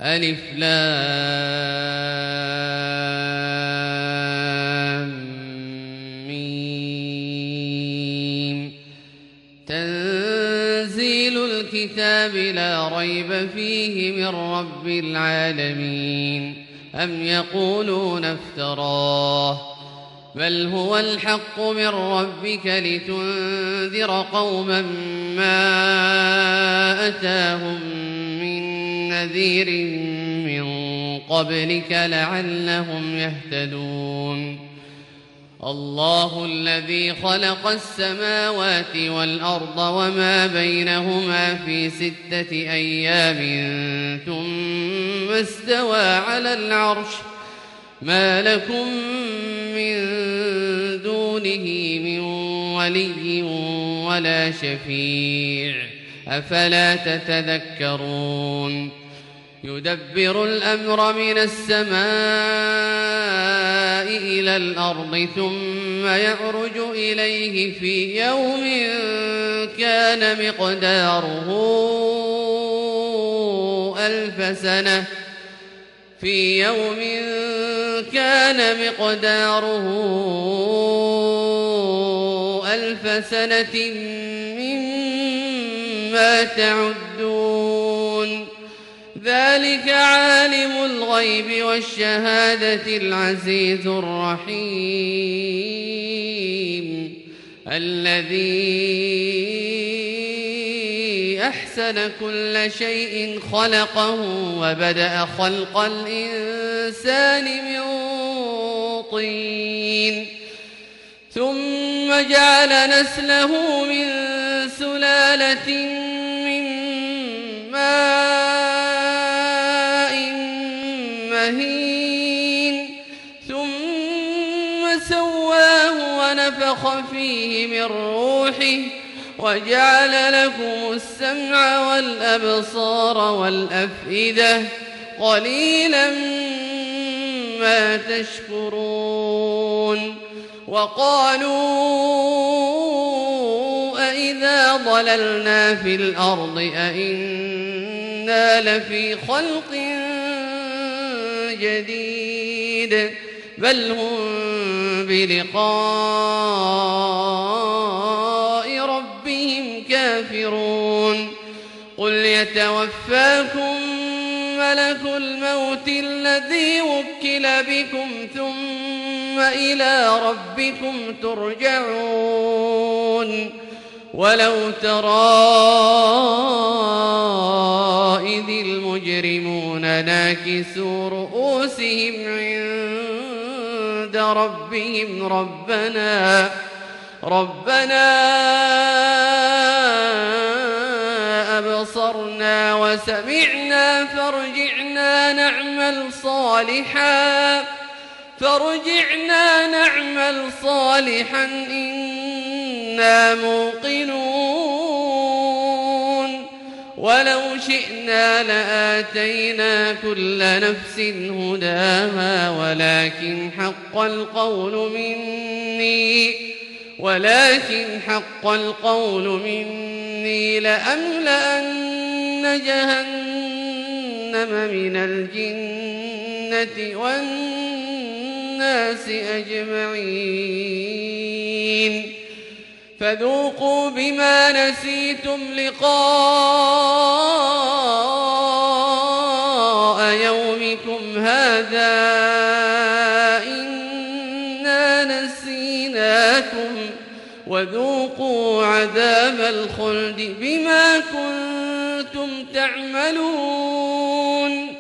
ألف لام ميم. تنزيل الكتاب لا ريب فيه من رب العالمين. أم يقولون افتراه بل هو الحق من ربك لتنذر قوما ما أتاهم من نذير من قبلك لعلهم يهتدون. الله الذي خلق السماوات والأرض وما بينهما في 6 أيام ثم استوى على العرش ما لكم من دونه من ولي ولا شفيع أفلا تتذكرون. يدبر الأمر من السماء إلى الأرض ثم يعرج إليه في يوم كان مقداره 1000 سنة مما تعدون. ذلك عالم الغيب والشهادة العزيز الرحيم الذي أحسن كل شيء خلقه وبدأ خلق الإنسان من طين ثم جعل نسله من سلالة من ماء مهين ثم سواه ونفخ فيه من روحه وجعل لكم السمع والأبصار والأفئدة قليلا ما تشكرون. وقالوا أإذا ضللنا في الأرض أإنا لفي خلق جديد بل هم بلقاء ربهم كافرون. قل يتوفاكم ملك الموت الذي وكل بكم ثم إلى ربكم ترجعون. ولو ترى إذ المجرمون ناكسوا رؤوسهم عند ربهم ربنا أبصرنا وسمعنا فارجعنا نعمل صالحا إنا موقنون. ولو شئنا لآتينا كل نفس هداها ولكن حق القول مني لأملأن جهنم من الجنة والناس أجمعين. فذوقوا بما نسيتم لقاء يومكم هذا إنا نسيناكم وذوقوا عذاب الخلد بما كنتم تعملون.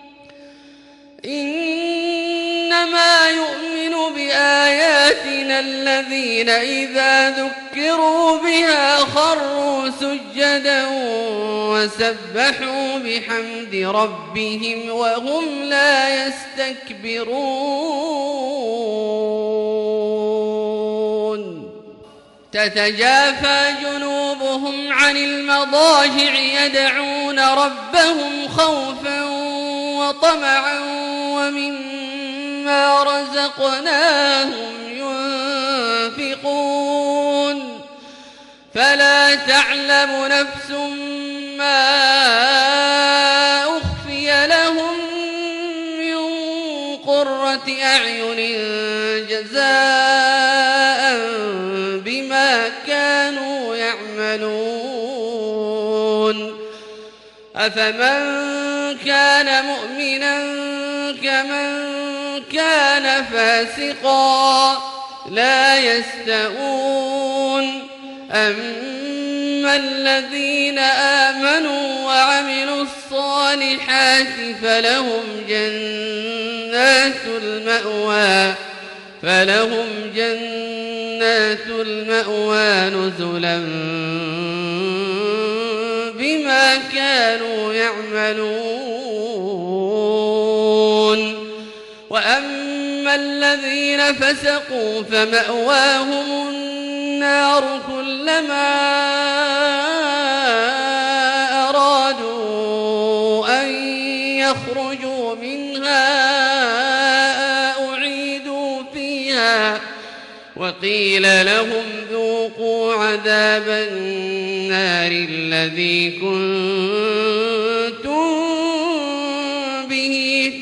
إنما يؤمن بآياتنا الذين إذا ذكروا بها خروا سجدا وسبحوا بحمد ربهم وهم لا يستكبرون. تتجافى جنوبهم عن المضاجع يدعون ربهم خوفا وطمعا ومما رزقناهم ينفقون. فلا تعلم نفس ما أخفي لهم قرة أعين جزاء بما كانوا يعملون أفمن كان مؤمنا كمن كان فاسقا لا يستوون أما الذين آمنوا وعملوا الصالحات فلهم جنات المأوى نزلا بما كانوا يعملون وأما الذين فسقوا فمأواهم النار كلما أرادوا أن يخرجوا منها أعيدوا فيها وقيل لهم ذوقوا عذاب النار الذي كنتم به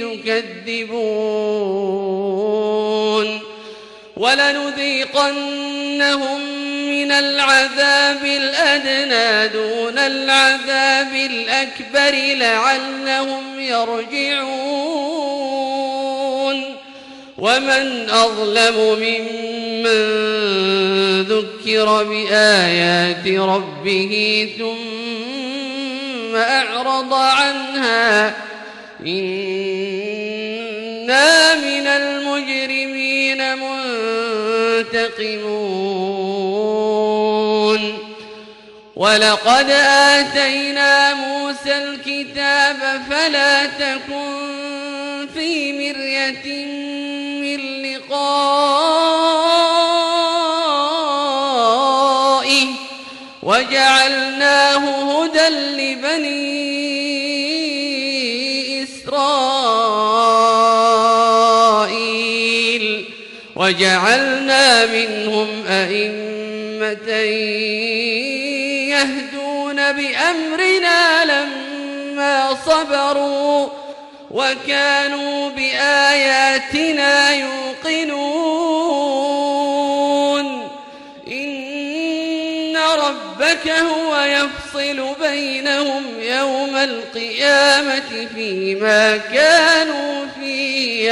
تكذبون ولنذيقنهم من العذاب الأدنى دون العذاب الأكبر لعلهم يرجعون ومن أظلم ممن ذكر بآيات ربه ثم أعرض عنها إنا من المجرمين منتقمون ولقد آتينا موسى الكتاب فلا تكن في مرية من لقائه وجعلناه هدى لبني إسرائيل وجعلنا منهم أئمة يهدون بأمرنا لما صبروا وكانوا بآياتنا يوقنون إن ربك هو يفصل بينهم يوم القيامة فيما كانوا فيه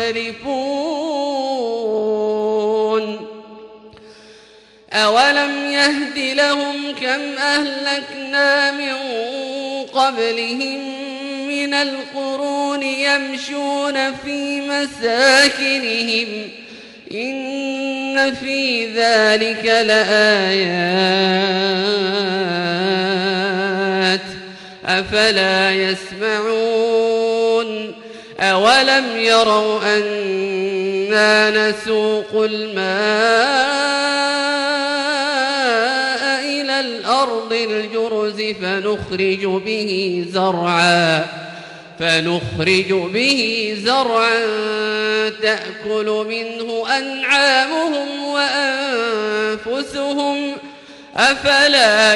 يختلفون أولم يهد لهم كم أهلكنا من قبلهم من القرون يمشون في مساكنهم إن في ذلك لآيات أفلا يسمعون أولم يروا أنا نسوق الماء إلى الأرض الجرز فنخرج به زرعا تأكل منه أنعامهم وأنفسهم أفلا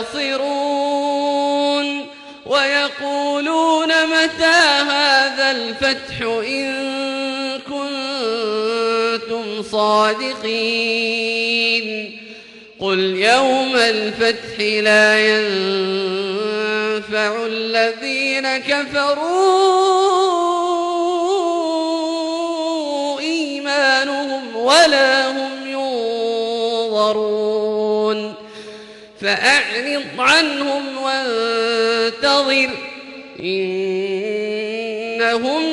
يبصرون ويقولون متى هذا الفتح إن كنتم صادقين قل يوم الفتح لا ينفع الذين كفروا إيمانهم ولا هم ينظرون فأعرض عنهم وانتظر إنهم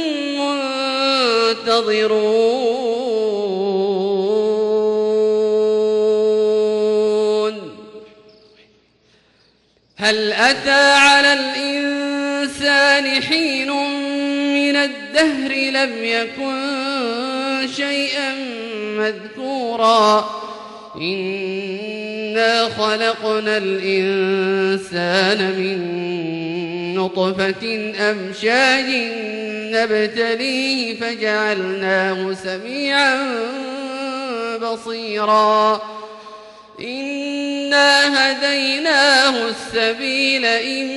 منتظرون هل أتى على الإنسان حين من الدهر لم يكن شيئا مذكورا إنا خلقنا الإنسان من نطفة أمشاج نبتليه فجعلناه سميعا بصيرا إنا هديناه السبيل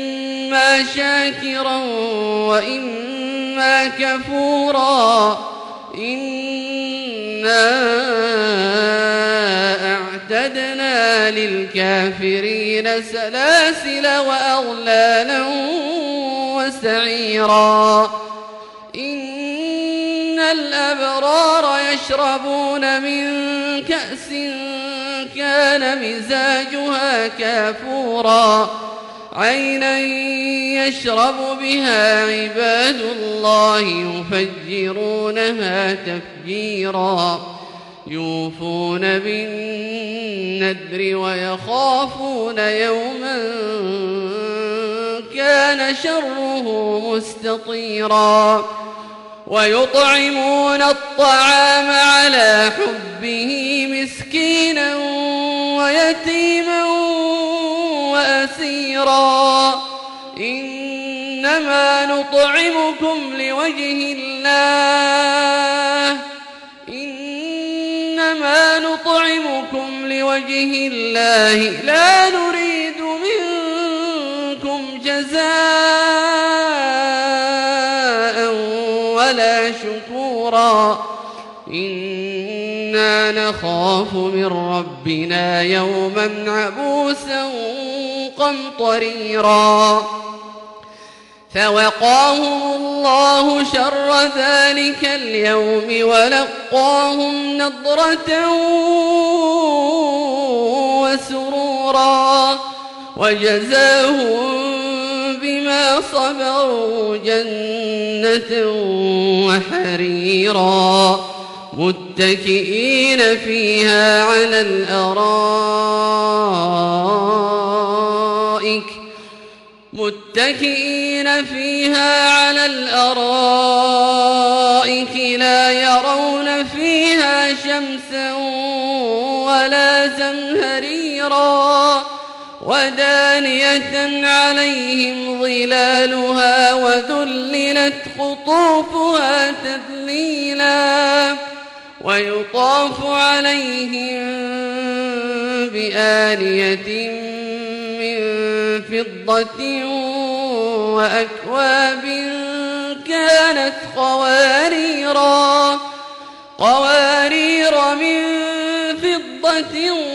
إما شاكرا وإما كفورا إنا أعتدنا للكافرين سلاسل وأغلالا وسعيرا إن الأبرار يشربون من كأس كان مزاجها كافورا عينا يشرب بها عباد الله يفجرونها تفجيرا يوفون بالنذر ويخافون يوما كان شره مستطيرا ويطعمون الطعام على حبه مسكينا ويتيما وأسيرا إنما نطعمكم لوجه الله لا نريد منكم جزاء ولا شكورا إنا نخاف من ربنا يوما عبوسا قمطريرا فوقاهم الله شر ذلك اليوم ولقاهم نضرة وسرورا وجزاهم بما صبروا جنة وحريرا متكئين فيها على الأرائك لا يرون فيها شمسا ولا زمهريرا ودانية عليهم ظلالها وذللت قطوفها تذليلا ويطاف عليهم بآنية من فضة وأكواب كانت قوارير من فضة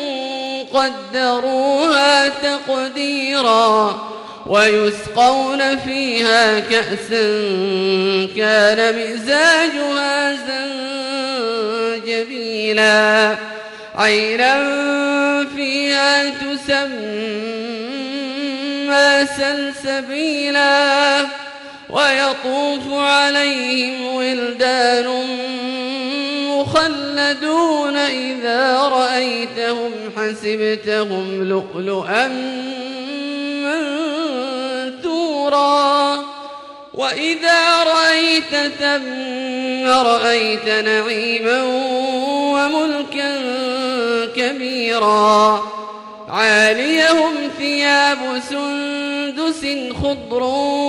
قدروها تقديرا ويسقون فيها كأسا كان مزاجها زنجبيلا عينا فيها تسمى سلسبيلا ويطوف عليهم ولدان مخلدون إذا رأيتهم حسبتهم لؤلؤا منثورا وإذا رأيت ثم رأيت نعيما وملكا كبيرا عاليهم ثياب سندس خضر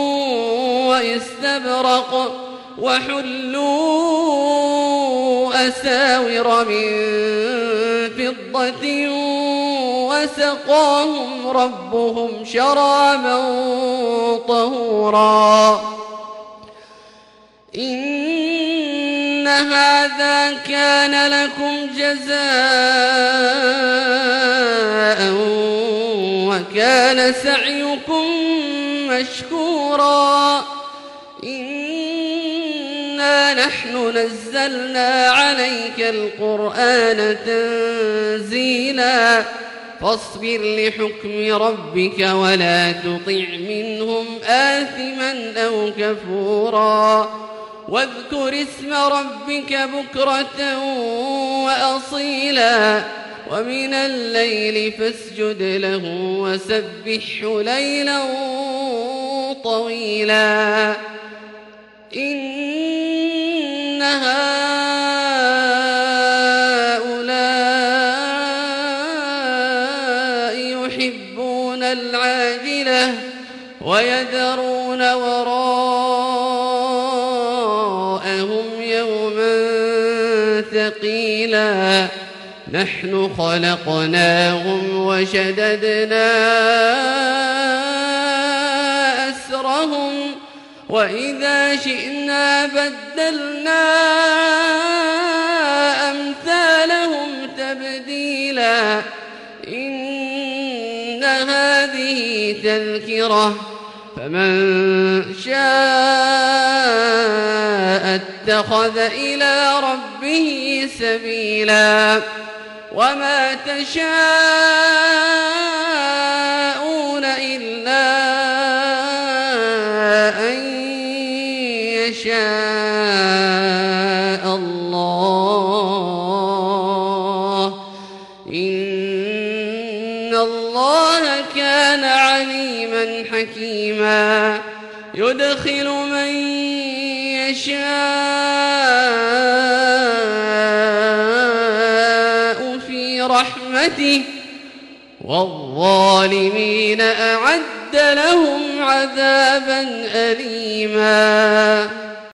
واستبرق وحلوا أساور من فضة وسقاهم ربهم شرابا طهورا إن هذا كان لكم جزاء وكان سعيكم مشكورا إنا نحن نزلنا عليك القرآن تنزيلا فاصبر لحكم ربك ولا تطع منهم آثما أو كفورا واذكر اسم ربك بكرة وأصيلا ومن الليل فاسجد له وسبحه ليلا طويلا إن هؤلاء يحبون العاجلة ويذرون وراءهم يوما ثقيلا نحن خلقناهم وإذا شئنا بدلنا أمثالهم تبديلا إن هذه تذكرة فمن شاء اتخذ إلى ربه سبيلا وما تشاءون إلا أن يشاء الله إن الله كان عليما حكيما يدخل من يشاء في رحمته والظالمين أعد لهم عذابا أليما.